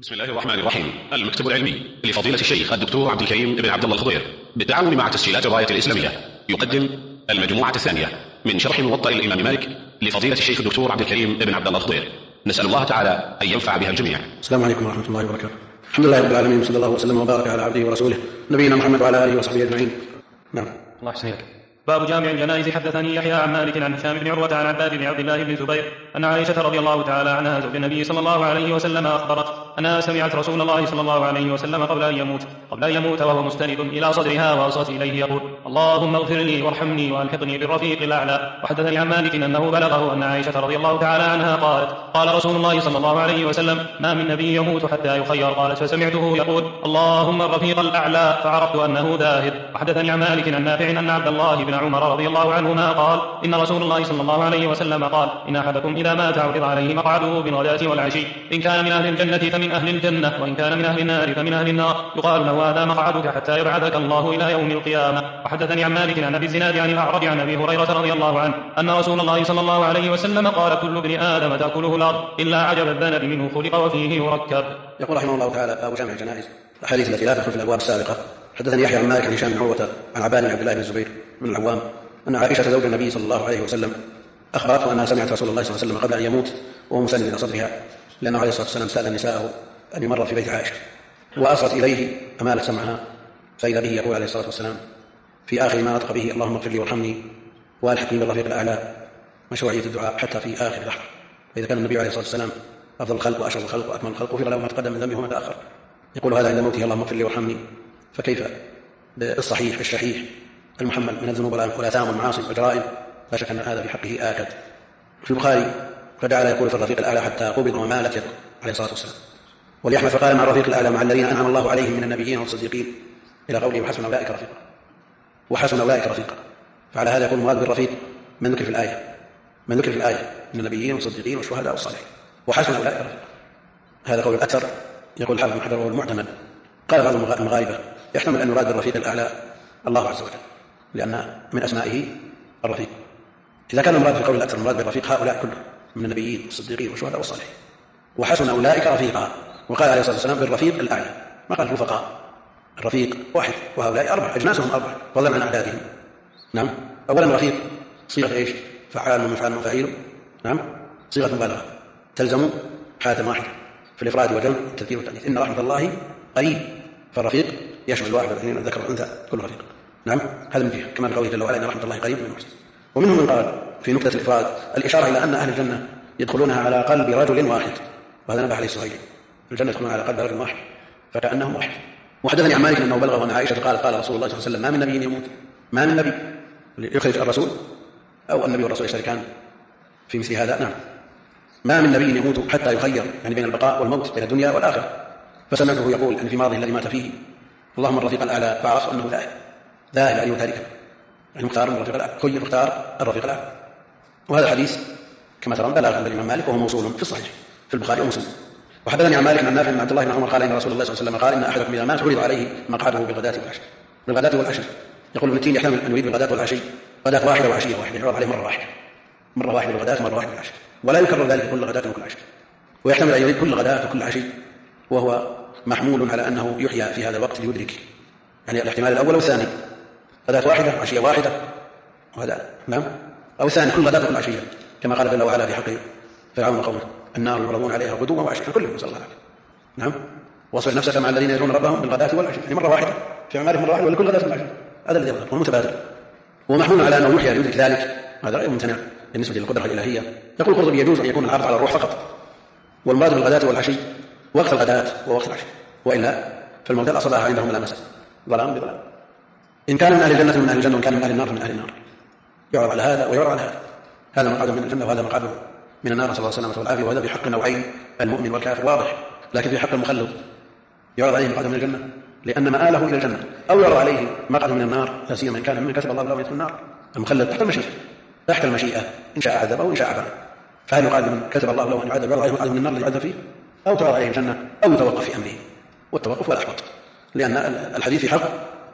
بسم الله الرحمن الرحيم. المكتب العلمي لفضيلة الشيخ الدكتور عبد الكريم بن عبد الله الخضير بالتعاون مع تسجيلات الراية الإسلامية يقدم المجموعة الثانية من شرح موطأ الإمام مالك لفضيلة الشيخ الدكتور عبد الكريم بن عبد الله الخضير. نسأل الله تعالى أن ينفع بها الجميع. السلام عليكم ورحمة الله وبركاته. الحمد لله رب العالمين، صلى الله وسلم وبارك على عبده ورسوله نبينا محمد وعلى آله وصحبه أجمعين. نعم. الله يحسنك. باب جامع الجنائز. حدثني يحيى عن مالك عن هشام بن عروة عن عباد بن عبد الله بن زبير أن عائشة رضي الله تعالى عنها زوج النبي صلى الله عليه وسلم أخبرت أنها سمعت رسول الله صلى الله عليه وسلم قبل أن يموت وهو مستند إلى صدرها وأصغت إليه يقول: اللهم اغفر لي وارحمني وألحقني بالرفيق الأعلى. وحدثني عن مالك أنه بلغه أن عائشة رضي الله تعالى عنها قالت: قال رسول الله صلى الله عليه وسلم: ما من نبي يموت حتى يخير. قالت: فسمعته يقول: اللهم الرفيق الأعلى، فعرفت أنه ذاهب. وحدثني عن مالك عن نافع أن عبد الله بن عمر رضي الله عنهما قال: إن رسول الله صلى الله عليه وسلم قال: إن أحدكم إذا مات عرض عليه مقعده بالغداة والعشي، إن كان من أهل الجنة فمن أهل الجنة، وإن كان من أهل النار فمن أهل النار، يقال له: هذا مقعدك حتى يبعثك الله إلى يوم القيامة. وحدثني عن مالك عن أبي الزناد عن الأعرج عن أبي هريرة رضي الله عنه أن رسول الله صلى الله عليه وسلم قال: كل ابن آدم تأكله الأرض إلا عجب الذنب منه خلق وفيه يركب. يقول رحمه الله تعالى: باب جامع الجنائز. الحديث التي لا تدخل في الأبواب السابقة. حدثني يحيى عن مالك عن هشام بن عروة عن عباد بن عبد الله بن الزبير بن العوام أن عائشة زوج النبي صلى الله عليه وسلم أخبرته أنها سمعت رسول الله صلى الله عليه وسلم قبل أن يموت وهو مسند إلى صدرها، لأنه عليه الصلاة والسلام سأل نساءه أن يمر في بيت عائشة، وأصغت إليه أمالت سمعها، فإذا به يقول عليه الصلاة والسلام في آخر ما نطق به: اللهم اغفر لي وارحمني وألحقني بالرفيق الأعلى. مشروعية الدعاء حتى في آخر لحظة. فإذا كان النبي عليه الصلاة والسلام أفضل الخلق وأشرف الخلق وأكمل الخلق غفر له ما تقدم من ذنبه وما تأخر، يقول هذا عند موته: اللهم اغفر لي وارحمني. فكيف بالصحيح الشحيح المحمل من الذنوب والآثام والمعاصي والجرائم؟ لا شك أن هذا في حقه آكد. في البخاري: فجعل يقول في الرفيق الأعلى حتى قبض ومالت يده عليه الصلاة والسلام. ولأحمد: فقال: مع الرفيق الأعلى مع الذين أنعم الله عليهم من النبيين والصديقين، إلى قوله: وحسن أولئك رفيقا. وحسن أولئك رفيقا. فعلى هذا يكون المراد بالرفيق من ذكر في الآية من النبيين والصديقين والشهداء والصالحين. وحسن أولئك رفيقا. هذا قول الأكثر. يقول الحافظ بن حجر: وهو المعتمد. قال بعض المغاربة: يحتمل أن يراد بالرفيق الأعلى الله عز وجل، لأن من أسمائه الرفيق. إذا كان المراد في قول الأكثر المراد بالرفيق هؤلاء كلهم من النبيين والصديقين والشهداء والصالحين. وحسن أولئك رفيقا. وقال عليه الصلاة والسلام: بالرفيق الأعلى، ما قال الرفقاء. الرفيق واحد وهؤلاء أربعة، أجناسهم أربعة فضلا عن أعدادهم. نعم. أولا الرفيق صيغة إيش؟ فعال ومفعل وفاعل. نعم. صيغة مبالغة تلزم حالة واحدة في الإفراد والجمع والتذكير والتأنيث. إن رحمة الله قريب. فالرفيق يشمل الواحد والاثنين الذكر والأنثى كل رفيق. نعم. هذا من جهة كما في قوله جل وعلا: إن رحمة الله قريب من المحسنين. ومنهم من قال في نكتة الإفراد الإشارة إلى أن أهل الجنة يدخلونها على قلب رجل واحد، وهذا نبه عليه السهيلي: الجنة يدخلون على قلب رجل واحد فكأنهم واحد. وحدثني عن مالك أنه بلغه أن عائشة قال: قال رسول الله صلى الله عليه وسلم: ما من نبي يموت، ما من نبي يخرج الرسول أو النبي والرسول يشتركان في مثل هذا. نعم. ما من نبي يموت حتى يخير، يعني بين البقاء والموت، بين الدنيا والآخرة. فسمعته يقول يعني في ماضي الذي مات فيه: اللهم الرفيق الأعلى، فعرفت أنه ذاهب أن يتاركه، يعني مختار من الرفيق الأعلى، خير مختار الرفيق الأعلى. وهذا الحديث كما ترون بلغ عند الإمام مالك، وهو موصول في الصحيح في البخاري ومسلم. وحدثني عن مالك عن نافع عن عبد الله بن عمر قال: إن رسول الله صلى الله عليه وسلم قال: إن أحدكم إذا مات عرض عليه مقعده بالغداة والعشي. يقول ابن تيمية: يحتمل أن يريد بالغداة والعشي غداة واحدة وعشية واحدة، يعرض عليه مرة واحدة بالغداة ومرة واحدة بالعشي، ولا يكرر ذلك كل غداة وكل عشي. ويحتمل أن يريد كل غداة وكل عشي، وهو محمول على أنه يحيى في هذا الوقت ليدرك، يعني الاحتمال الأول والثاني: غداة واحدة عشية واحدة، وهذا نعم. أو الثاني: كل غداة وكل عشية، كما قال جل وعلا في حق فرعون وقومه: النار يعرضون عليها غدوا وعشيا. كلهم نسأل الله العافية. نعم. واصبر نفسك مع الذين يدعون ربهم بالغداة والعشي، يعني مرة واحدة في أعمالهم مرة واحدة، ولكل غداة والعشي. هذا الذي يظهر ومتبادل، ومحمول على أنه يحيى ليدرك ذلك. هذا غير ممتنع بالنسبة للقدرة الإلهية. يقول القرطبي: يجوز أن يكون العرض على الروح فقط، والمراد بالغداة والعشي وقت الغداة ووقت العشي، وإلا فالموتى أصلها عندهم ملامسة ظلام بظلام. إن كان من أهل الجنة من أهل الجنة، وإن كان من أهل النار من أهل النار. يعرض على هذا ويعرض على هذا. هذا مقعده من الجنة وهذا مقعده من النار، صلى الله عليه وسلم والعافية. وهذا في حق النوعين المؤمن والكافر واضح، لكن في حق المخلد يعرض عليه مقعده من الجنة لأن مآله إلى الجنة، أو يعرض عليه مقعده من النار، لا سيما إن كان ممن كتب الله له يدخل النار. المخلد تحت المشيئة إن شاء عذب أو إن شاء عفا. فهل يقال من كتب الله له أن يعذب يعرض عليه مقعده من النار ليعذب فيه، أو تعرض عليه الجنة، أو يتوقف في أمره؟ والتوقف ولا أحوط، لأن الحديث في حق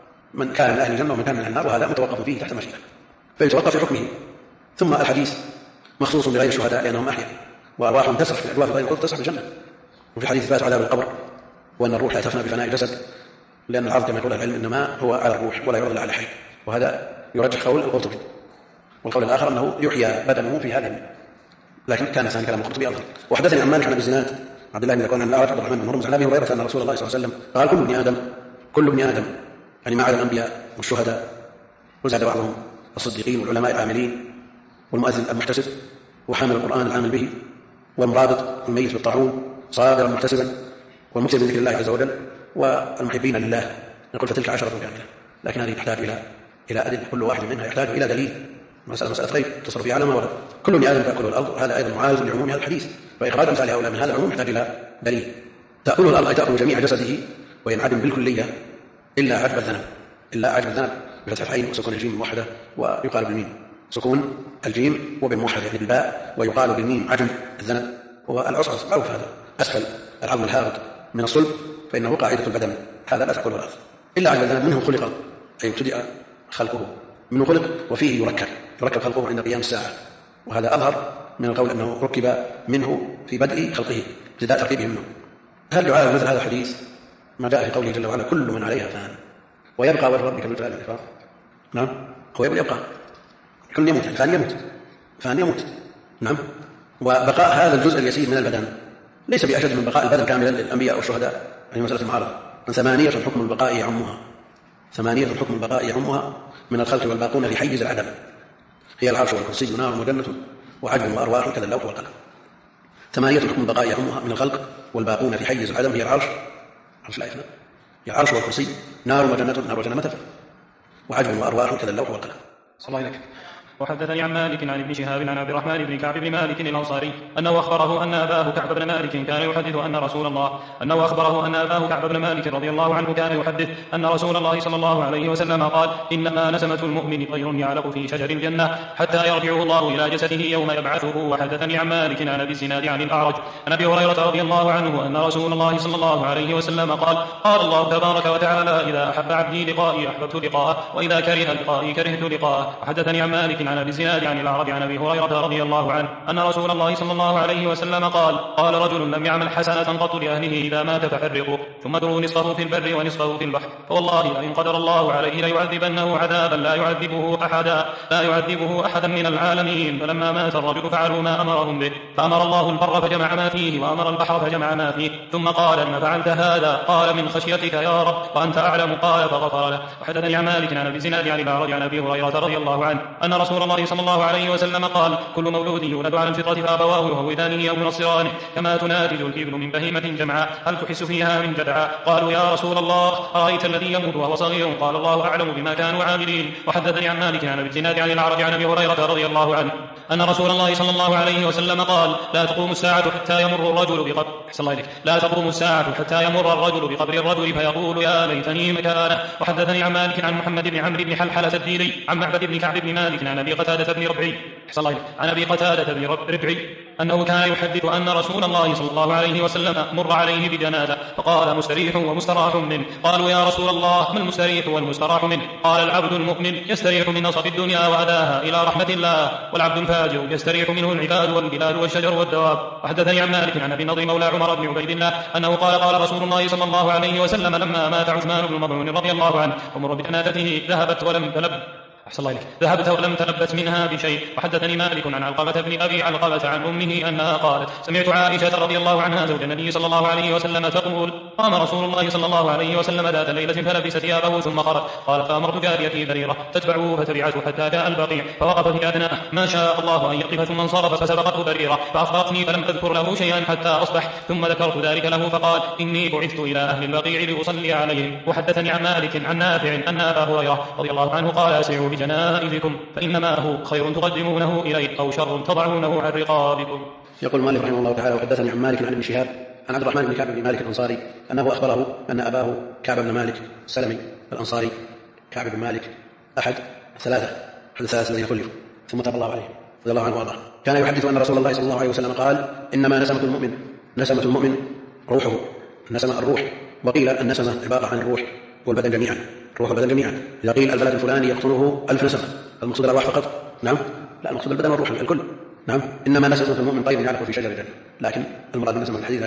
من كان من أهل الجنة ومن كان من النار، وهذا متوقف فيه تحت المشيئة فيتوقف في حكمه. ثم الحديث مخصوص بغير الشهداء لأنهم أحياء وأرواحهم تسرح في الأجواء غير القدس، تسرح في الجنة، وفي حديث إثبات عذاب القبر وأن الروح لا تفنى بفناء الجسد، لأن العرض كما يقول العلم إنما هو على الروح ولا يعرض على الحي، وهذا يرجح قول القرطبي. والقول الآخر أنه يحيى بدنه في هذه، لكن كان ثاني كلام القرطبي أفضل. وحدثني عن مالك عن أبي الزناد عبد الله بن ذكوان عن الأعرج عبد الرحمن بن هرمز عن أبي هريرة أن رسول الله صلى الله عليه وسلم قال كل ابن آدم يعني ما عدا الأنبياء والشهداء، وزاد بعضهم الصديقين والعلماء العاملين والمؤذن المحتسب وحامل القرآن العامل به والمرابط الميت بالطاعون صابرا محتسبا والمكتب بذكر الله عز وجل والمحبين لله. نقول فتلك 10 كاملة، لكن هذه تحتاج إلى أدلة، كل واحد منها يحتاج إلى دليل. مسألة غيب تصرف فيها على ما ورد. كل ابن آدم تأكله الأرض، وهذا أيضا معارض لعموم هذا الحديث، وإخراج أمثال هؤلاء من هذا العموم يحتاج إلى دليل. تأكله الأرض أي تأكل جميع جسده وينعدم بالكلية إلا عجب الذنب بفتح العين وسكون الجيم الموحدة، ويقال بالميم سكون الجيم وبالموحدة يعني بالباء، ويقال بالميم عجم الذنب. والعصعص معروف هذا أسفل العظم الهابط من الصلب، فإنه قاعدة البدن، هذا لا تأكله الأرض إلا عجب الذنب. منه خلق أي ابتدأ خلقه، منه خلق وفيه يركب خلقه عند قيام الساعة، وهذا أظهر من القول أنه ركب منه في بدء خلقه ابتداء تركيبه منه. هل يعارض مثل هذا الحديث ما جاء في قوله جل وعلا كل من عليها فان ويبقى وجه ربك ذو الجلال والإكرام؟ نعم، هو يبقى، كل يموت، فان يموت. نعم، وبقاء هذا الجزء اليسير من البدن ليس بأشد من بقاء البدن كاملا للأنبياء والشهداء. هذه مسألة المعارضة. 8 حكم البقاء يعمها من الخلق والباقون لحيز العدم، هي العرش والكرسي ونار وجنة وعجم وأرواح كذا اللوح والقلم. 8 حكم البقاء يعمها من الخلق والباقون في حيز العدم، هي العرش لا يفنى، هي العرش والكرسي نار وجنة متى وعجم وأرواح كذا اللوح والقلم. صلى الله عليك. وحدثني عن مالك عن ابن شهاب عن عبد الرحمن بن كعب بن مالك الأنصاري أنه أخبره أن أباه كعب بن مالك كان يحدث رضي الله عنه كان يحدث أن رسول الله صلى الله عليه وسلم قال إنما نسمة المؤمن طير يعلق في شجر الجنة حتى يرجعه الله إلى جسده يوم يبعثه. وحدثني عن مالك عن أبي الزناد عن الأعرج عن أبي هريرة رضي الله عنه أن رسول الله صلى الله عليه وسلم قال الله تبارك وتعالى إذا أحب عبدي لقائي أحببت لقاءه وإذا كره لقائي كرهت لقاءه. وحدثني عن مالك عن أبي الزناد عن الأعرج عن أبي هريرة رضي الله عنه أن رسول الله صلى الله عليه وسلم قال رجل لم يعمل حسنة قط لأهله إذا مات فحرقوا ثم ادروا نصفه في البر ونصفه في البحر، فوالله لئن قدر الله عليه ليعذبنه عذابا لا يعذبه أحدا من العالمين. فلما مات الرجل فعلوا ما أمرهم به، فأمر الله البر فجمع ما فيه وأمر البحر فجمع ما فيه، ثم قال إن فعلت هذا؟ قال من خشيتك يا رب وأنت أعلم، قال فغفر له. وحدثني عن مالك عن أبي الزناد عن الأعرج عن أبي هريرة رضي الله عنه أن رسول الله صلى الله عليه وسلم قال كل مولود يولد على الفطرة فأبواه يهودانه أو ينصرانه كما تناتج الإبل من بهيمة جمعاء هل تحس فيها من جدعاء؟ قالوا يا رسول الله أرأيت الذي يموت وهو صغير؟ قال الله أعلم بما كانوا عاملين. وحدثني عن مالك عن أبي الزناد عن الأعرج عن أبي هريرة رضي الله عنه أن رسول الله صلى الله عليه وسلم قال لا تقوم الساعة حتى يمر الرجل بقبر الرجل فيقول يا ليتني مكانه. وحدثني عن مالك عن محمد بن عمرو بن حلحلة الديلي عن معبد بن كعب بن مالك عن أبي قتادة بن ربعي أنه كان يحدث أن رسول الله صلى الله عليه وسلم مر عليه بجنازة فقال مستريح ومستراح منه. قالوا يا رسول الله ما المستريح والمستراح منه؟ قال العبد المؤمن يستريح من نصب الدنيا وأذاها إلى رحمة الله، والعبد الفاجر يستريح منه العباد والبلاد والشجر والدواب. وحدثني عن مالك عن أبي النضر مولى عمر بن عبيد الله أنه قال رسول الله صلى الله عليه وسلم لما مات عثمان بن مظعون رضي الله عنه ومر بجنازته ذهبت ولم تلبس منها بشيء. وحدثني مالك عن علقمة بن أبي علقمة عن أمه أنها قالت سمعت عائشة رضي الله عنها زوج النبي صلى الله عليه وسلم تقول قام رسول الله صلى الله عليه وسلم ذات ليلة فلبس ثيابه ثم خرج، قال فأمرت جاريتي بريرة تتبعه فتبعته حتى جاء البقيع فوقف في أدناه ما شاء الله أن يقف ثم انصرف فسبقته بريرة فأخبرتني فلم أذكر له شيئا حتى أصبح، ثم ذكرت ذلك له فقال إني بعثت إلى أهل البقيع لأصلي عليهم. وحدثني عن مالك عن نافع أن أبا هريرة رضي الله عنه قال أسرعوا بجنائزكم فإنما هو خير تقدمونه إليه أو شر تضعونه عن رقابكم. يقول مالك رحمه الله تعالى وحدثني عن مالك عن ابن شهاب عن عبد الرحمن بن كعب بن مالك الأنصاري أنه أخبره أن أباه كعب بن مالك السلمي الأنصاري كعب بن مالك أحد الثلاثة الذين خلفوا ثم تاب الله عليه رضي الله عنه وارضاه كان يحدث أن رسول الله صلى الله عليه وسلم قال إنما نسمة المؤمن روحه، نسمة الروح، وقيل النسمة عبارة عن الروح والبدن جميعا، الروح والبدن جميعا. إذا قيل البلد الفلاني يقتله 1000 نسمة المقصود الأرواح فقط؟ نعم، لا، المقصود البدن والروح الكل. نعم، إنما نسمة المؤمن طير يعلق في شجر الجنة، لكن المراد بالنسمة الحديث لا شك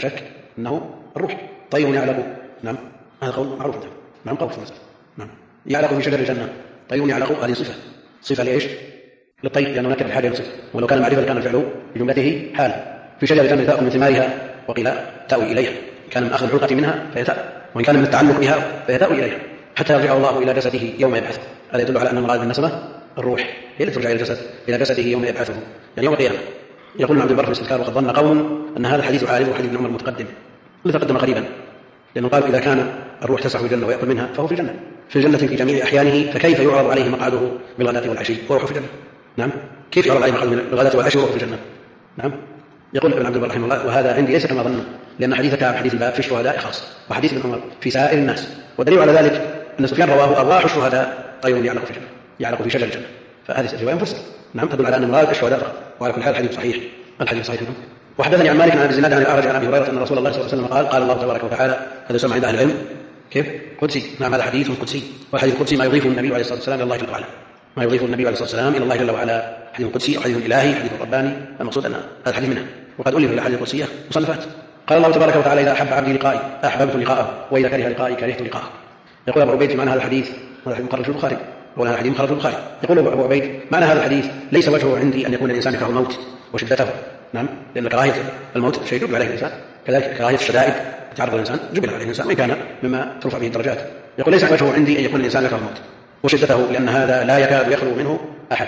أنه الروح. طير يعلق، نعم هذا قول معروف، نعم قول في المسألة، نعم يعلق في شجر الجنة. طير يعلق هذه صفة لإيش؟ للطير، لأنه نكر الحال ينصف، ولو كان معرفة كان الفعل بجملته حال. في شجر الجنة تأكل من ثمارها، وقيل تأوي إليها، كان من أخذ الحلقة منها فيتأ، وإن كان من التعلق بها فيتأوي إليها حتى يرجع الله إلى جسده يوم يبعث. هذا يدل على أن المراد بالنسبة الروح هي التي ترجع إلى جسده يوم يبعثه، يعني يوم القيامة. يقول ابن عبد البر في الاستذكار: وقد ظن قوم أن هذا الحديث عارض حديث ابن عمر المتقدم الذي تقدم قريبا، لأنه قال إذا كان الروح تسعى في الجنة ويأكل منها فهو في الجنة، في جميع أحيانه، فكيف يعرض عليه مقعده بالغداة والعشي وهو في الجنة؟ نعم، كيف يعرض عليه مقعده بالغداة والعشي وهو في الجنة؟ نعم. يقول ابن عبد البر رحمه الله: وهذا عندي ليس كما ظنوا، لأن حديث كعب حديث الباب في الشهداء خاص، وحديث ابن عمر في سائر الناس. والدليل على ذلك أن سفيان رواه: أرواح الشهداء طير يعلق في الجنة، يعلق في شجر الجنة. فهذه الرواية مفسرة، نعم، تدل على أن مراد الشهداء فقط. وعلى كل حال الحديث صحيح، الحديث صحيح منه. وحدثني عن مالك عن ابي الزناد عن الاعرج عن ابي هريره ان رسول الله صلى الله عليه وسلم قال: قال الله تبارك وتعالى، هذا سمع عند اهل العلم كيف قدسي، نعم هذا حديث قدسي. والحديث القدسي ما يضيفه النبي عليه الصلاه والسلام الى الله جل وعلا، ما يضيفه النبي عليه الصلاه والسلام الى الله جل وعلا، حديث قدسي او حديث الهي، حديث رباني. المقصود ان هذا الحديث منها، وقد الف الاحاديث القدسيه مصنفات. قال الله تبارك وتعالى: اذا احب عبدي لقائي احببت لقاءه، واذا كره لقائي كرهت لقاءه. يقول ابو عبيد: معنى هذا الحديث، هذا الحديث مخرج في البخاري، وهذا الحديث مخرج في البخاري. يقول ابو عبيد: معنى هذا الحديث ليس وجهه عندي ان يكون الانسان يكره الموت وشدته، نعم، لأن كراهية الموت شيء يجب عليه الإنسان، كذلك كراهية الشدائد يتعرض الإنسان جبل عليه الإنسان، وإن كان مما ترفع به الدرجات. يقول: ليس وجهه عندي أن يكون الإنسان يكره الموت وشدته، لأن هذا لا يكاد يخلو منه أحد،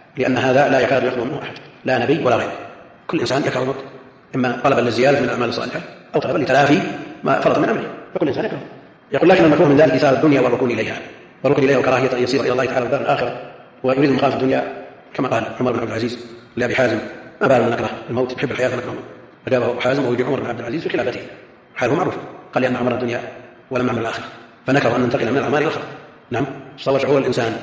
لا نبي ولا غيره. كل إنسان يكره الموت، إما طلبا للزيادة من الأعمال الصالحة أو طلبا لتلافي ما فرط من أمره، فكل إنسان يكره. يقول: لكن المكروه من ذلك إثارة الدنيا والركون إليها وكراهية أن يصير إلى الله تعالى الدار الآخرة، ويريد المقام في الدنيا، كما قال عمر بن عبد العزيز لأبي حازم: ما بال من نكره الموت نحب الحياة فنكره الموت؟ فجابه أبو حازم ويجي عمر بن عبد العزيز في خلافته، حاله معروف، قال: لأن عمر الدنيا ولم نعمل الآخرة، فنكره أن ننتقل من الأعمال إلى الآخرة. نعم، صور شعور الإنسان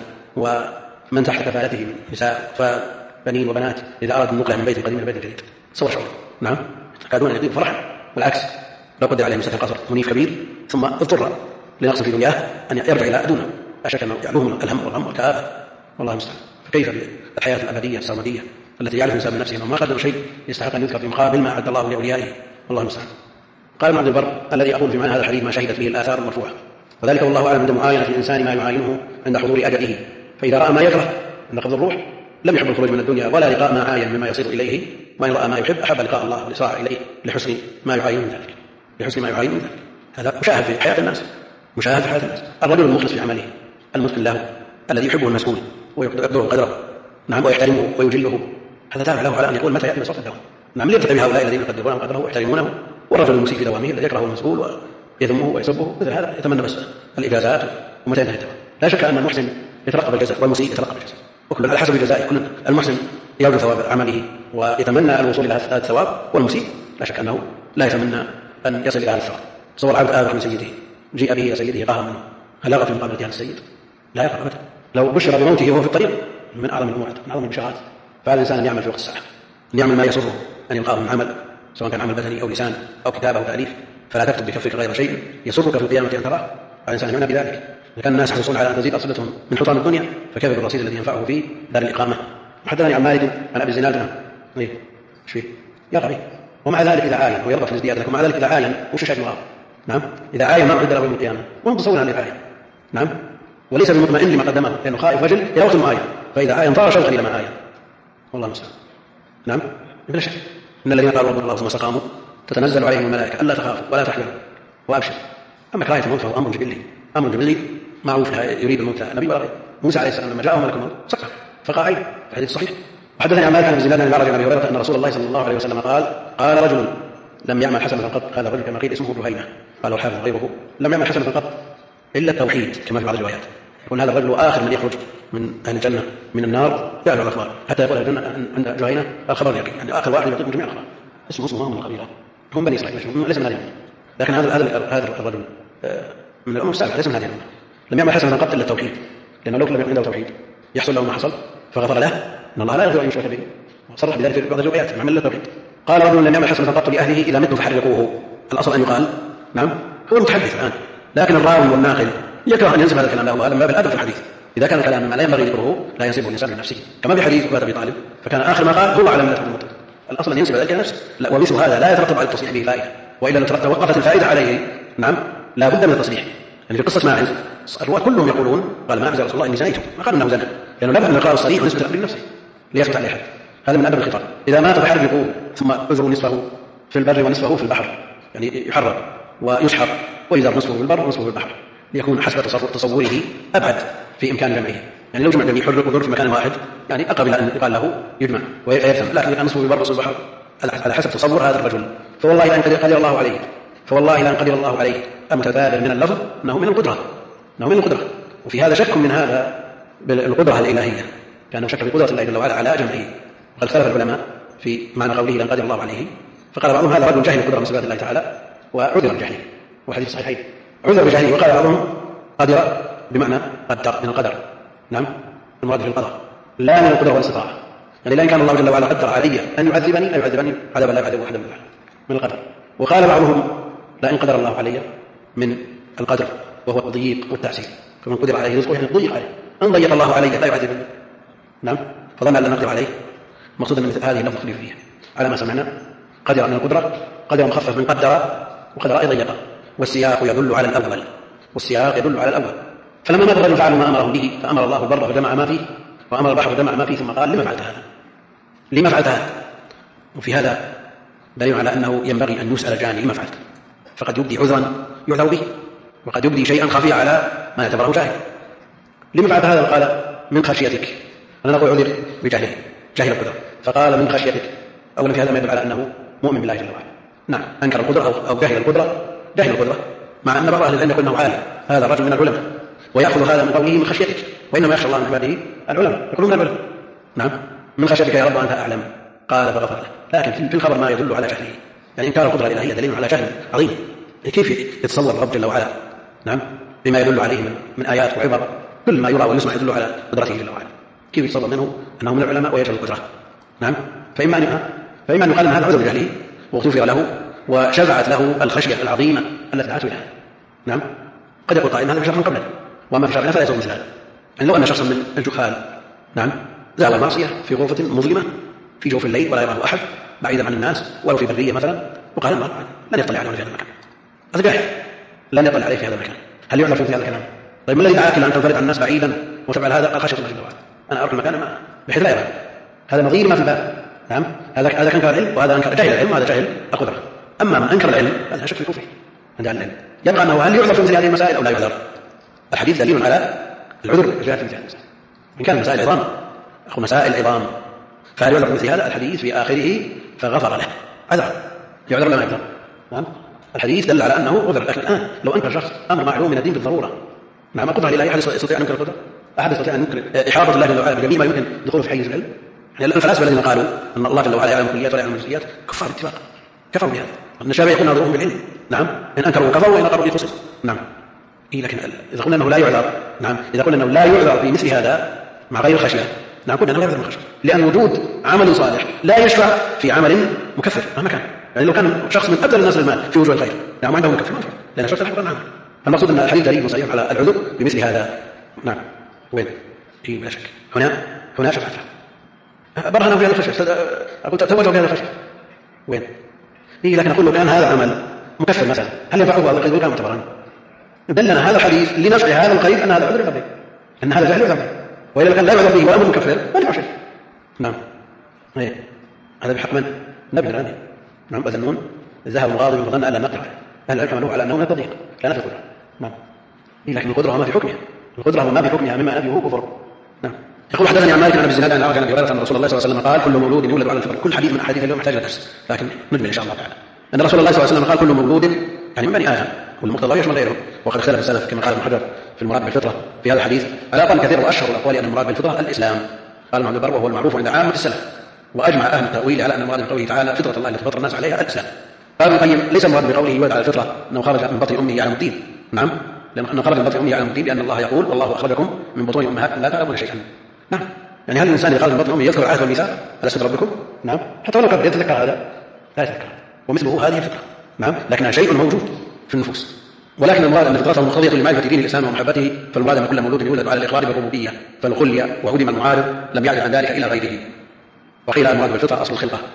ومن تحت كفالته من نساء فبنين وبنات إذا أراد النقلة من بيت قديم إلى بيت جديد، صور شعور، نعم، يكادون أن يضيقوا فرحا، والعكس لو قدر عليهم سكن قصر منيف كبير ثم اضطر لنقص في دنياه أن يرجع إلى أدونه، أشك أنه يعلوهم الهم والغم والكآبة، والله المستعان. فكيف بالحياة الأبدية السرمدية التي يعرف الإنسان من نفسه أنه ما قدم شيء يستحق أن يذكر في مقابل ما أعد الله لأوليائه، والله المستعان. قال ابن عبد البر: الذي أقول في معنى هذا الحديث ما شهدت به الآثار المرفوعة، وذلك والله أعلم عند معاينة الإنسان ما يعاينه عند حضور أجله، فإذا رأى ما يكره عند قبض الروح لم يحب الخروج من الدنيا ولا لقاء ما عاين مما يصير إليه، وإن رأى ما يحب أحب لقاء الله والإسراع إليه لحسن ما يعاين من ذلك، هذا مشاهد في حياة الناس، الرجل المخلص في عمله المتقن له الذي يحبه المسؤول ويقدره قدره، نعم، ويحترمه ويجله، هذا تابع له على أن يقول متى يأتي صوت الدوام، نعم، ليرتقي بهؤلاء الذين يقدرونه وقدره ويحترمونه. والرجل المسيء في دوامه الذي يكره المسؤول ويذمه ويسبه، مثل هذا يتمنى بس الإجازات ومتى ينتهي الدوام. لا شك أن المحسن يترقب الجزاء والمسيء يترقب الجزاء، وكل على حسب جزائه. كل المحسن يرجو ثواب عمله ويتمنى الوصول إلى هذا الثواب، والمسيء لا شك أنه لا يتمنى أن يصل إلى هذا الثواب. تصور عبد آبق من سيده، جيء به إلى سيده قهر منه، هل يرغب في مقابلة هذا السيد؟ لا يرغب أبدا. لو بشر بموته وهو في الطريق من أعظم الأمور، من أعظم البشارات. فهذا الإنسان أن يعمل في وقت الساعة، أن يعمل ما يسره أن يلقاه من عمل، سواء كان عمل بدني أو لسان أو كتابة أو تأليف، فلا تكتب بكفك غير شيء يسرك في القيامة أن تراه. الإنسان يعنى بذلك. إذا كان الناس يحرصون على أن تزيد أصلتهم من حطام الدنيا، فكيف بالرصيد الذي ينفعه في دار الإقامة؟ حدثني عن مالك عن أبي الزناد ايش فيه؟ يرغب، ومع ذلك إذا عاين ويرغب في الازدياد، ومع ذلك إذا عاين وش شيء مغاب، نعم، إذا عاين ما أعد له يوم القيامة وهم تصورون أن يعاين، نعم، وليس بمطمئن لما قدمه، لأنه خائف وجل إلى وقت المعاين، فإذا عاين طار شوقا إلى ما عاين، والله المستعان. نعم، بلا شك إن الذين قالوا ربنا الله ثم استقاموا تتنزل عليهم الملائكة ألا تخافوا ولا تحزنوا وأبشروا. أما كراهية الموت فهو أمر جبلي معروف، يريد الموت النبي ولا غيره. موسى عليه السلام لما جاءه ملك الموت سكر فقع عينه، في حديث صحيح. وحدثني عن مالك بن زناد عن الأعرج عن أبي هريرة أن رسول الله صلى الله عليه وسلم قال رجل لم يعمل حسنة قط، هذا الرجل كما قيل اسمه جهينة، قال الحافظ غيره لم يعمل حسنة قط إلا التوحيد، كما في بعض الروايات. يكون هذا الرجل آخر من يخرج من أهل الجنة من النار، يعلم الأخبار حتى يقول الجنة عند جهينة الخبر اليقين، يعني آخر واحد يعطيكم جميع الأخبار، اسمه من القبيلة، هم بني إسرائيل ليس من هذه الأمة، لكن هذا الرجل من الأمم السابقة ليس من هذه الأمة، لم يعمل حسنة قط إلا التوحيد، لأنه لو لم يكن عنده توحيد يحصل له ما حصل فغفر له إن الله لا يغفر أن يشرك به، وصرح بذلك في بعض الروايات مع من التوحيد. قال رجل لم يعمل حسنة قط لأهله إذا متوا فحرقوه. الأصل أن يقال نعم هو المتحدث الآن، لكن الراوي والناقل يكره أن ينسب هذا الكلام له، وهذا من باب الأدب في الحديث. إذا كان الكلام ما لا ينبغي ذكره لا ينسبه الإنسان لنفسه، كما في حديث أبي طالب فكان آخر ما قال هو على ملة المطلق. الأصل أن ينسب ذلك لنفسه، ومثل هذا لا يترتب على التصنيع به فائدة، وإلا لو توقفت الفائدة عليه نعم لا بد من التصريح. يعني في قصة ماعز الرواة كلهم يقولون قال ماعز يا رسول الله إني زنيت، ما قالوا إنه زنى، لأنه لا بد من الإقرار الصريح ونسبة الأمر لنفسه ليثبت عليه حد. هذا من أدب الخطاب. إذا مات فحرقوا ثم أجروا نصفه في البر ونصفه في البحر، يعني يحرق ويسحر ويذر نصفه في البر ونصفه في البحر ليكون حسب تصوره أبعد في إمكان جمعه. يعني لو جمع جميع يحرق ويذر في مكان واحد يعني أقرب إلى أن يقال له يجمع ويرثم، لكن كان نصفه في البر ونصفه في البحر على حسب تصور هذا الرجل. فوالله لأن قدر الله عليه، فوالله لأن قدر الله عليه المتبادل من اللفظ أنه من القدرة، أنه من القدرة. وفي هذا شك من هذا بالقدرة الإلهية، كانه شك في قدرة الله جل وعلا على جمعه. وقد اختلف العلماء في معنى قوله لأن قدر الله عليه، فقال بعضهم هذا رجل جاهل القدرة من صفات الله تعالى وعذر بجهله، وحديث صحيحين عذر بجهله. وقال بعضهم قدر بمعنى قدر من القدر، نعم المراد في القدر لا من القدرة والاستطاعة. يعني لأن كان الله جل وعلا قدر علي أن يعذبني لا يعذبني عذابا لا يعذب أحدا من القدر. وقال بعضهم لأن قدر الله علي من القدر وهو الضيق والتعسير، فمن قدر عليه رزقه يعني ضيق عليه، أن ضيق الله عليه لا يعذبني، نعم فظن أن لا نقدر عليه. مقصود أن مثل هذه اللفظ تختلف فيها على ما سمعنا. قدر من القدرة، قدر مخفف من قدر، وقدر أيضا ضيق، والسياق يدل على الأول، والسياق يدل على الأول. فلما مات الرجل فعلوا ما أمرهم به، فأمر الله البر فجمع ما فيه، وأمر البحر فجمع ما فيه، ثم قال لما فعلت هذا؟ لما فعلت هذا؟ وفي هذا دليل على أنه ينبغي أن يسأل جاني لما فعلت، فقد يبدي عذرا يعذر به، وقد يبدي شيئا خفيا على ما يعتبره جاهل. لما فعلت هذا؟ قال من خشيتك. أنا نقول عذر بجهله، جاهل القدرة، فقال من خشيتك. أولا في هذا ما يدل على أنه مؤمن بالله جل وعلا، نعم أنكر القدرة أو جاهل القدرة، جاهل القدرة، مع أن بعض أهل العلم يقول أنه عالم، هذا رجل من العلماء، ويأخذ هذا من قوله من خشيتك، وإنما يخشى الله من عباده العلماء، يقولون من العلماء، نعم من خشيتك يا رب أنت أعلم، قال فغفر له. لكن في الخبر ما يدل على جهله، يعني إنكار القدرة الإلهية دليل على جهل عظيم. كيف يتصور الرب جل وعلا نعم بما يدل عليه من آيات وعبر، كل ما يرى ويسمع يدل على قدرته جل وعلا، كيف يتصور منه أنه من العلماء ويجهل القدرة؟ نعم فإما أن يقال أن هذا عذر بجهله واغتفر له وشفعت له الخشية العظيمة التي دعته إليها. نعم قد يقول قائل هذا في شرح قبله، وأما في شرحنا فلا يسوي مثل هذا. يعني لو أن شخصا من الجهال نعم ذهب المعصية في غرفة مظلمة في جوف الليل ولا يراه أحد بعيدا عن الناس ولو في برية مثلا، وقال لن يطلع عليه في هذا المكان، هذا جاهل لن يطلع عليه في هذا المكان، هل يعرف في هذا الكلام؟ طيب ما الذي دعاك إلى أن تنفرد عن الناس بعيدا وتفعل هذا؟ قال خشية الله جل وعلا، أنا أروح المكان بحيث لا يرى. هذا نظير ما في الباب. نعم هذا كان انكر العلم، وهذا انكر جاهل العلم، وهذا جاهل القدرة. أما من أنكر العلم هذا شك في الكفر عند أهل العلم. يبقى أنه هل يعذر في مثل هذه المسائل أو لا يعذر؟ الحديث دليل على العذر جاء في مثل هذه المسائل، إن كان مسائل عظام أو مسائل عظام، فهل يعذر في مثل هذا؟ الحديث في آخره فغفر له، عذر يعذر ولا ما يعذر؟ نعم الحديث دل على أنه عذر. لكن الآن لو أنكر شخص أمر معلوم من الدين بالضرورة، نعم القدرة الإلهية، أحد يستطيع أن ينكر القدرة؟ أحد يستطيع أن ينكر إحاطة الله جل وعلا بجميع ما يمكن دخوله في حيز العلم؟ يعني الفلاسفة الذين قالوا أن الله جل وعلا يعلم الكليات ولا يعلم الجزئيات كفار اتفاقا، كفروا بهذا. ابن الشافعي يقول ناظرهم بالعلم، نعم إن أنكروا كفروا وإن أقروا خسروا. نعم لكن إذا قلنا أنه لا يعذر، نعم إذا قلنا أنه لا يعذر في مثل هذا مع غير الخشية، نعم قلنا أنه لا يعذر من الخشية، لأن وجود عمل صالح لا يشفع في عمل مكفر مهما كان. يعني لو كان شخص من أبذل الناس المال في وجوه الخير نعم عنده مكفر ما ينفع، لأن الشخص يحفظ عنه. المقصود أن الحديث دليل صحيح على العذر بمثل هذا. نعم وين؟ بلا شك هنا شفعة برهنوا في هذا الخشية، أقول توجهوا في هذا الخشية وين؟ لكن أقول له كان هذا عمل مكفر مثلا، هل ينفعه هذا القيد وكان معتبرا؟ دلنا هذا الحديث لنفع هذا القيد أن هذا عذر يعذر، أن هذا جهل يعذر، وإذا كان لا يعذر به وأمر مكفر ما ينفع شيء. نعم هذا بحق من؟ نبي الآن نعم بذنون ذهب مغاضب وظن أن لا نقدر عليه، أهل العلم له على أنه من التضييق كان في القدرة. نعم لكن القدرة ما في حكمها، القدرة ما في حكمها مما نبيه كفر. نعم يقول حدثني عن مالك عن ابي الزناد عن ابي هريره ان رسول الله صلى الله عليه وسلم قال كل مولود يولد على الفطره. كل حديث من احاديث اليوم يحتاج الى درس، لكن نجمل ان شاء الله تعالى ان رسول الله صلى الله عليه وسلم قال كل مولود يعني من بني ادم، والمقتضى يشمل غيره. وقد اختلف السلف كما قال ابن حجر في المراد بالفطره في هذا الحديث على اقل كثير، واشهر الاقوال ان المراد بالفطره الاسلام، قال ابن عبد البر وهو المعروف عند عامه السلف، واجمع اهل التاويل على ان المراد بقوله تعالى فطره الله التي فطر الناس عليها الاسلام. قال ابن القيم ليس المراد بقوله يولد على الفطره انه خرج من بطن امه يعلم الدين، نعم لانه خرج من بطن امه يعلم الدين، لان الله يقول والله اخرجكم من بطون امهاتكم لا تعلمون شيئا. نعم يعني هل الانسان اذا خرج من بطن امه يذكر العهد والميثاق الست ربكم؟ نعم حتى ولو كان يتذكر هذا لا يتذكر، ومثله هذه الفطره نعم لكنها شيء موجود في النفوس. ولكن المراد ان فطرته مقتضيه لمعرفه دين الاسلام ومحبته، فالمراد ان كل مولود يولد على الاقرار بالربوبيه، فلو خلي وهدم المعارض لم يعرف عن ذلك الى غيره. وقيل المراد بالفطره اصل الخلقه،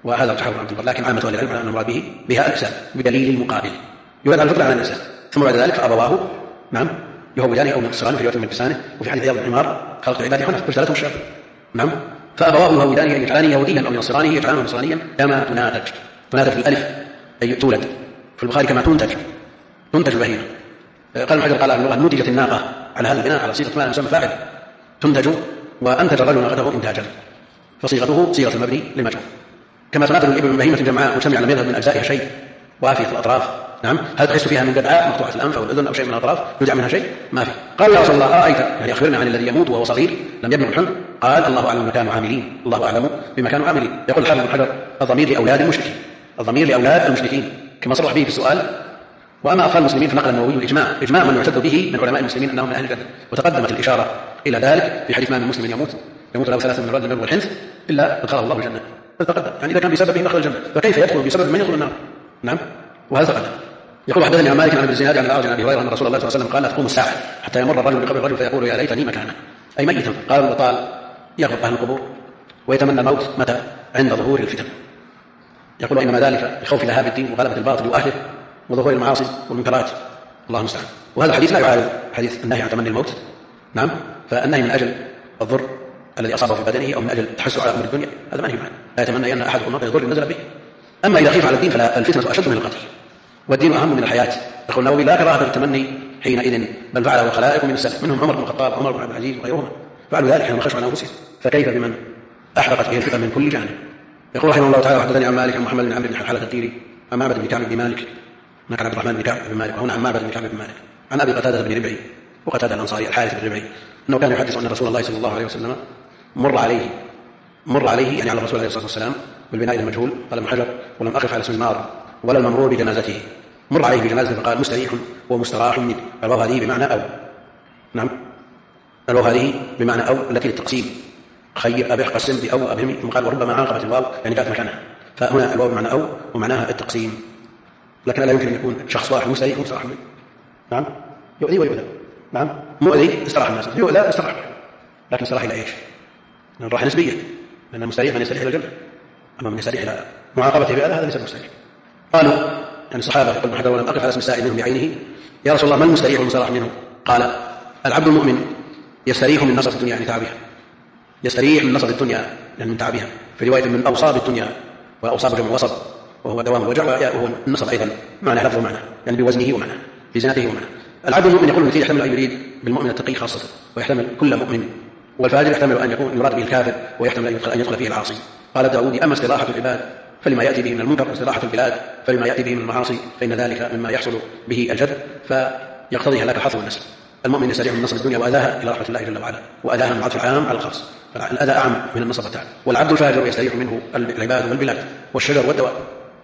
وهذا رجحه عبد البر، لكن عامة أهل العلم أن المراد بها الإحسان بدليل مقابل يبعد عن الفطرة على الإنسان. ثم بعد ذلك فأبواه نعم يهودانه أو ينصرانه في رواية من لسانه، وفي حديث عياض بن حمار خلق عبادي حنف فاجتالتهم الشياطين نعم. فأبواه يهودانه أن يجعلانه يهوديا أو ينصرانه يجعلانه نصرانيا كما تناتج الألف أي تولد في البخاري كما تنتج البهيمة. قال ابن حجر قال اللغة نتجت الناقة على هذا البناء على صيغة ما يسمى فاعل تنتج، وأنتج الرجل ناقته إنتاجا، فصيغته صيغة المبني للمجهول. كما تناتج الإبل من بهيمة جمعاء مجتمع لم يذهب من أجزائها شيء وافية الأطراف نعم. هل تحس فيها من جدعاء مقطوعة الأنف أو الأذن أو شيء من الأطراف يرجع منها شيء؟ ما في. قال يا رسول الله أرأيت يعني أخبرنا عن الذي يموت وهو صغير لم يبلغ الحلم؟ قال الله أعلم بما كانوا عاملين، الله أعلم بما كانوا عاملين. يقول الحافظ ابن حجر الضمير لأولاد المشركين، الضمير لأولاد المشركين كما صرح به في السؤال. وأما أطفال المسلمين فنقل النووي الإجماع من يعتد به من علماء المسلمين أنهم من أهل الجنة، وتقدمت الإشارة إلى ذلك في حديث ما من مسلم يموت له 3 من الرجل البر والحنث إلا أدخله الله الجنة. تقدم يعني إذا كان بسببه دخل الجنة فكيف يدخل بسبب من يدخل النار؟ نعم وهذا تقدم. يقول حدثني عن مالك عن ابن الزناد عن الأعرج عن أبي هريرة أن رسول الله صلى الله عليه وسلم قال لا تقوم الساعة حتى يمر الرجل بقبر الرجل فيقول يا ليتني مكانه، أي ميتا. قال ابن بطال يغلق أهل القبور ويتمنى الموت متى؟ عند ظهور الفتن. يقول إنما ذلك لخوف لهاب الدين وغلبة الباطل وأهله وظهور المعاصي والمنكرات، الله المستعان. وهذا الحديث لا يعارض حديث النهي عن تمني الموت نعم. فالنهي من أجل الضر الذي أصابه في بدنه أو من أجل التحسر على أمر الدنيا هذا منهي عنه، لا يتمنى أن أحدكم الموت يضر نزل به. أما إذا خيف على الدين فالفتنة أشد من القتل والدين أهم من الحياة. يقول النووي لا كراهة التمني حينئذ بل فعله خلائق من السلف منهم عمر بن الخطاب وعمر بن عبد العزيز وغيرهما فعلوا ذلك حينما خشوا على أنفسهم، فكيف بمن أحرقت به الفتن من كل جانب. يقول رحمه الله تعالى حدثني عن مالك عن محمد بن عمرو بن حلحلة الديري عن معبد بن كعب بن مالك هناك عبد الرحمن بن كعب بن مالك وهنا عن معبد بن كعب بن مالك عن أبي قتادة بن ربعي وقتادة الأنصاري الحارث بن ربعي أنه كان يحدث أن رسول الله صلى الله عليه وسلم مر عليه يعني على الرسول عليه الصلاة والسلام بالبناء المجهول. قال ابن حجر ولم أقف على اسم النار ولا الممرور بجنازته، مر عليه بجنازته فقال مستريح ومستراح منه. الواو هذه بمعنى أو نعم، الواو هذه بمعنى أو التي للتقسيم خير أبح قسم بأو أبهمي. ثم قال وربما عاقبت الواو يعني جاءت مكانها، فهنا الواو بمعنى أو ومعناها التقسيم، لكن لا يمكن أن يكون شخص واحد مستريح ومستراح منه نعم. يؤذي ويؤذى نعم، مؤذي استراح الناس، يؤذى استراح، لكن استراح إلى إيش؟ الراحة نسبية، لأن المستريح من يستريح إلى الجنة، أما من يستريح إلى معاقبته بأذى هذا ليس المستريح. قالوا يعني الصحابة يقول ابن حجر ولم أقف على اسم السائل منهم بعينه يا رسول الله ما المستريح والمستراح منه؟ قال العبد المؤمن يستريح من نصب الدنيا يعني تعبها، يستريح من نصب الدنيا يعني من تعبها، في رواية من أوصاب الدنيا، وأوصاب جمع وصب وهو دوام الوجع، وهو النصب أيضا معنى لفظ ومعنى يعني بوزنه ومعنى بزنته ومعنى. العبد المؤمن يقول المثيل يحتمل أن يريد بالمؤمن التقي خاصة ويحتمل كل مؤمن، والفاجر يحتمل أن يكون يراد به الكافر ويحتمل أن يدخل فيه العاصي. قال داودي أما استراحة العباد فلما يأتي به من المنكر، واستراحة البلاد فلما يأتي به من المعاصي، فإن ذلك مما يحصل به الجد فيقتضي هلاك الحظ والنسل. المؤمن يستريح من نصب الدنيا وأذاها إلى رحمة الله جل وعلا، وأذاها من عطف العام على الخاص، فالأذى أعم من النصب والتعب. والعبد الفاجر يستريح منه العباد والبلاد والشجر والدواب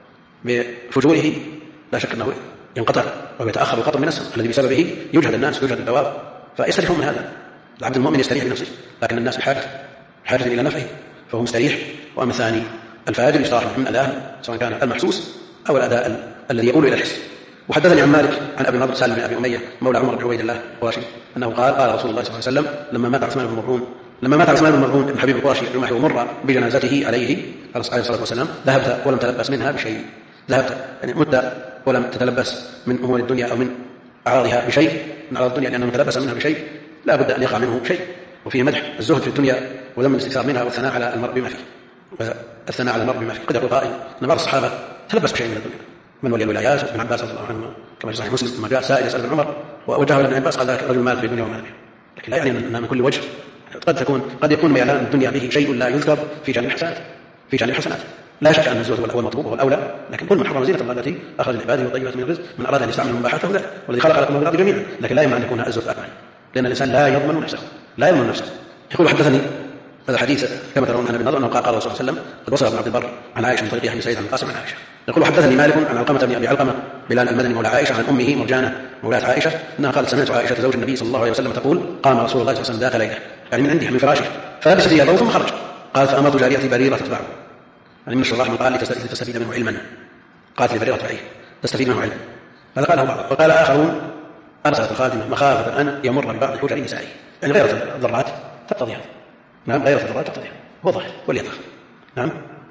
بفجوره، لا شك أنه ينقطع ويتأخر القطر من السماء الذي بسببه يجهد الناس ويجهد الدواب، فيستريحون من هذا. العبد المؤمن يستريح بنفسه، لكن الناس بحاجة إلى نفعه فهو مستريح. وأما الثاني الفاجر يستراح من أذاه سواء كان المحسوس أو الأذى الذي يقول إلى الحس. وحدثني عن مالك عن أبي النضر سالم بن أبي أمية مولى عمر بن عبيد الله القرشي أنه قال رسول الله صلى الله عليه وسلم لما مات عثمان بن مظعون بن حبيب القرشي الرمحي ومر بجنازته عليه الصلاة والسلام ذهبت ولم تلبس منها بشيء، ذهبت يعني مدة ولم تتلبس من أمور الدنيا أو من أعراضها بشيء، من أعراض الدنيا لأنه تلبس منها بشيء لا بد أن يقع منه شيء. وفيه مدح الزهد في الدنيا وذم الاستكثار منها والثناء على المرء بما فيه. قد يقول قائل أن بعض الصحابة تلبس بشيء من الدنيا، من ولي الولايات ابن عباس رضي الله عنهما كما في صحيح مسلم لما جاء سائل يسأل ابن عمر ووجهه إلى ابن عباس قال ذلك رجل مال في الدنيا ومال فيها، لكن لا يعني أن من كل وجه. قد يكون ميلان الدنيا به شيء لا يذكر في جانب الحسنات، لا شك أن الزهد هو المطلوب وهو الأولى، لكن كل من حرم زينة الله التي أخرج العباد والطيبات من الرزق من أراد أن يستعمل المباحات له ذلك، والذي خلق لكم من الأرض جميعا، لكن لا يمنع أن يكون الزهد أكمل، لأن الإنسان لا يضمن نفسه. يقول حدثني هذا الحديث كما ترون عن ابن نضر أنه قال الرسول صلى الله عليه وسلم قد وصل ابن عبد البر عن عائشة من طريق يحيى سعيد عن القاسم عن عائشة. يقول حدثني مالك عن علقمة بن أبي علقمة بلال المدني مولى عائشة عن أمه مرجانة مولاة عائشة أنها قالت سمعت عائشة زوج النبي صلى الله عليه وسلم تقول قام رسول الله صلى الله عليه وسلم ذات ليلة يعني من عندها من فراشه فلبس ثيابه ثم خرج، قال فأمرت جاريتي بريرة تتبعه، يعني من الشراح من قال لتستفيد منه علما، قالت لبريرة تبعيه تستفيد منه علما، هذا قاله بعض. وقال آخرون أرسلت الخادمة مخافة أن يمر ببعض حجر نسائه، يعني غير الضرات تقتضي هذا، نعم غير الضرات تقتضي هذا، هو ظاهر وليطخ نعم.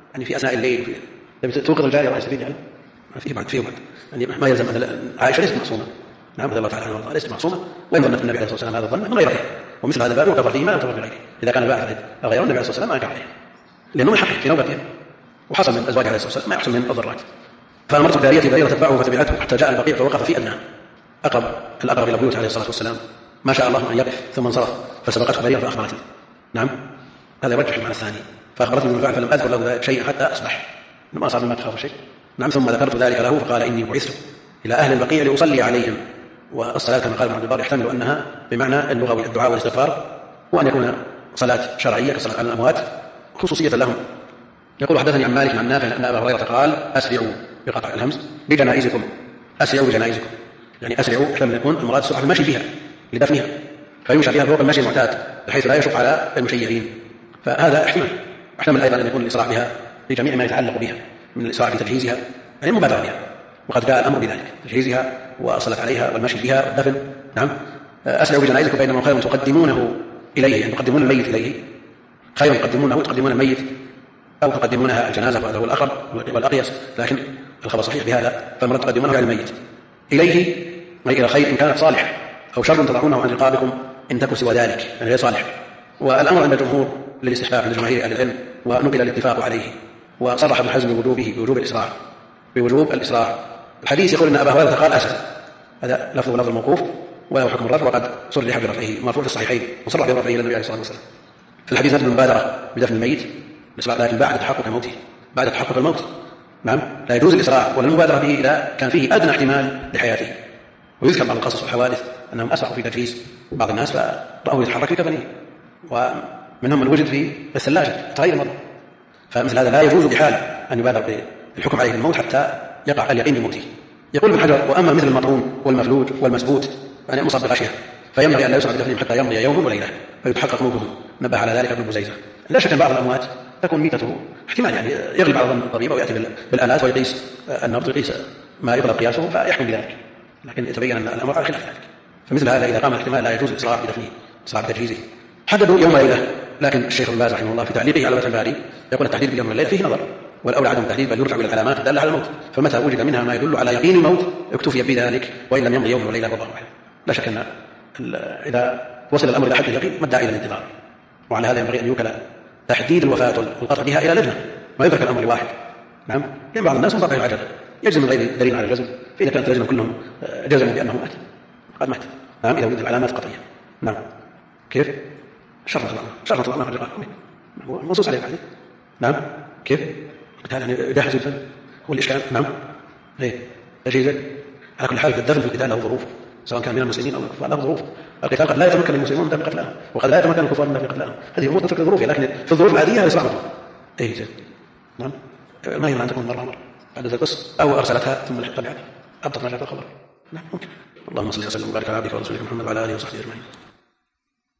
يعني في أثناء الليل توقظ الجارية على سبيل ما فيه بعد يعني ما يلزم أن عائشة ليست معصومة، نعم رضي الله تعالى عنها ليست معصومة، وإن ظنت النبي عليه الصلاة والسلام هذا الظن من غيره، ومثل هذا الباب يعتبر فيه ما يعتبر في غيره، إذا كان باعثا غير النبي عليه الصلاة والسلام ما يقع عليه، لأنه من حقه في نوبته، وحصل من أزواجه عليه الصلاة والسلام ما يحصل من الضرات. فأمرت الجارية بريرة تتبعه فتبعته حتى جاء البقيع فوقف في أدناه، الأقرب إلى بيوت عليه الصلاة والسلام، ما شاء الله أن يقف ثم انصرف، فسبقته بريرة فأخبرتني. نعم هذا يرجح المعنى الثاني، فأخبرتني من فعل فلم أذكر له شيئا حتى أصبح، ما أصاب مما تخاف شيء. نعم ثم ذكرت ذلك له فقال إني بعثت إلى أهل البقيع لأصلي عليهم، والصلاة كما قال ابن عبد البر يحتمل أنها بمعنى اللغوي الدعاء والاستغفار، وأن يكون صلاة شرعية كصلاة على الأموات خصوصية لهم. يقول حدثني عن مالك عن نافع أن أبا هريرة قال أسرعوا بقطع الهمز بجنائزكم، أسرعوا بجنائزكم، يعني أسرعوا يحتمل يكون المراد سرعة المشي بها لدفنها، فيمشى بها فوق المشي المعتاد بحيث لا يشق على المشيعين، فهذا احتمل أيضا أن يكون الإسراع بها لجميع ما يتعلق بها من الإسراع بتجهيزها، يعني المبادرة بها، وقد جاء الأمر بذلك تجهيزها والصلاة عليها والمشي بها والدفن. نعم أسرعوا بجنائزكم بينما خير تقدمونه إليه، يعني تقدمون الميت إليه، خير تقدمونه تقدمون الميت أو تقدمونها الجنازة، وهذا هو الأقرب والأقيس، لكن الخبر صحيح بهذا، فالمراد تقدمونه على الميت إليه أي إلى خير إن كانت صالح، أو شر تضعونه عن رقابكم إن تكن سوى ذلك يعني غير صالح. والأمر عند الجمهور للاستحباب عند جماهير أهل العلم، ونقل الاتفاق عليه، وصرح ابن حزم بوجوب الإسراع. الحديث يقول إن أبا هريرة قال أسرع، هذا لفظ الموقوف وله حكم الرفع، وقد صرح برفعه مرفوع في الصحيحين وصرح برفعه إلى النبي عليه الصلاة والسلام. في الحديث نفس المبادرة بدفن الميت لكن بعد تحقق موته، بعد تحقق الموت. نعم لا يجوز الإسراع ولا المبادرة به إذا كان فيه أدنى احتمال لحياته. ويذكر بعض القصص والحوادث أنهم أسرعوا في تجهيز بعض الناس فرأوه يتحرك في كفنه، ومنهم من وجد في الثلاجة تغير مرة، فمثل هذا لا يجوز بحال أن يبادر بالحكم عليه بالموت حتى يقع اليقين بموته. يقول ابن حجر وأما مثل المطعون والمفلوج والمسبوت يعني مصاب بغشية فينبغي أن لا يسرع بدفنهم حتى يمضي يوم وليلة فيتحقق موتهم، نبه على ذلك ابن بزيزة. لا شك أن بعض الأموات تكون ميتته احتمال يعني يغلب على ظن الطبيب ويأتي بالآلات ويقيس النبض ويقيس ما يطلب قياسه فيحكم بذلك، لكن يتبين أن الأمر على خلاف ذلك. فمثل هذا إذا قام الاحتمال لا يجوز الإسراع بدفنه، إسراع بتجهيزه. حددوا يوم وليلة، لكن الشيخ ابن باز رحمه الله في تعليقه على فتح الباري يقول التحديد باليوم والليلة فيه نظر، والأولى عدم التحديد بل يرجع إلى العلامات الدالة على الموت، فمتى وجد منها ما يدل على يقين الموت اكتفي بذلك، وإن لم يمضي يوم وليلة والله أعلم. لا شك أن إذا وصل الأمر إلى حد اليقين ما الداعي إلى الانتظار، وعلى هذا ينبغي أن يوكل تحديد الوفاة والقطع بها إلى لجنة ما يترك الأمر لواحد. نعم لأن بعض الناس منطقه العجل يجزم من غير دليل على الجزم، فإذا كانت اللجنة كلهم جزموا بأنه مات قد مات. نعم إذا وجد العلامات القطعية. نعم كيف؟ شرط الله ما رجعه هو منصوص عليه الحديث. نعم كيف؟ هذا يعني جاهز الدفن هو الإشكال. نعم ليه تجهيزه على كل حال الدفن في القتال له ظروف، سواء كان من المسلمين أو الكفار له ظروف. القتال قد لا يتمكن المسلمون من دفع قتلهم، وقد لا يتمكن الكفار من دفع قتلهم، هذه أمور تترك ظروفها، لكن في الظروف العادية يسمع مطلوب. إيه زين. نعم ما يمنع أن تكون مرة حدث القصة أو أرسلتها ثم طلعت أبطأ ما جاء الخبر. نعم ممكن. اللهم صل وسلم وبارك على عبدك ورسولك محمد وعلى آله وصحبه أجمعين.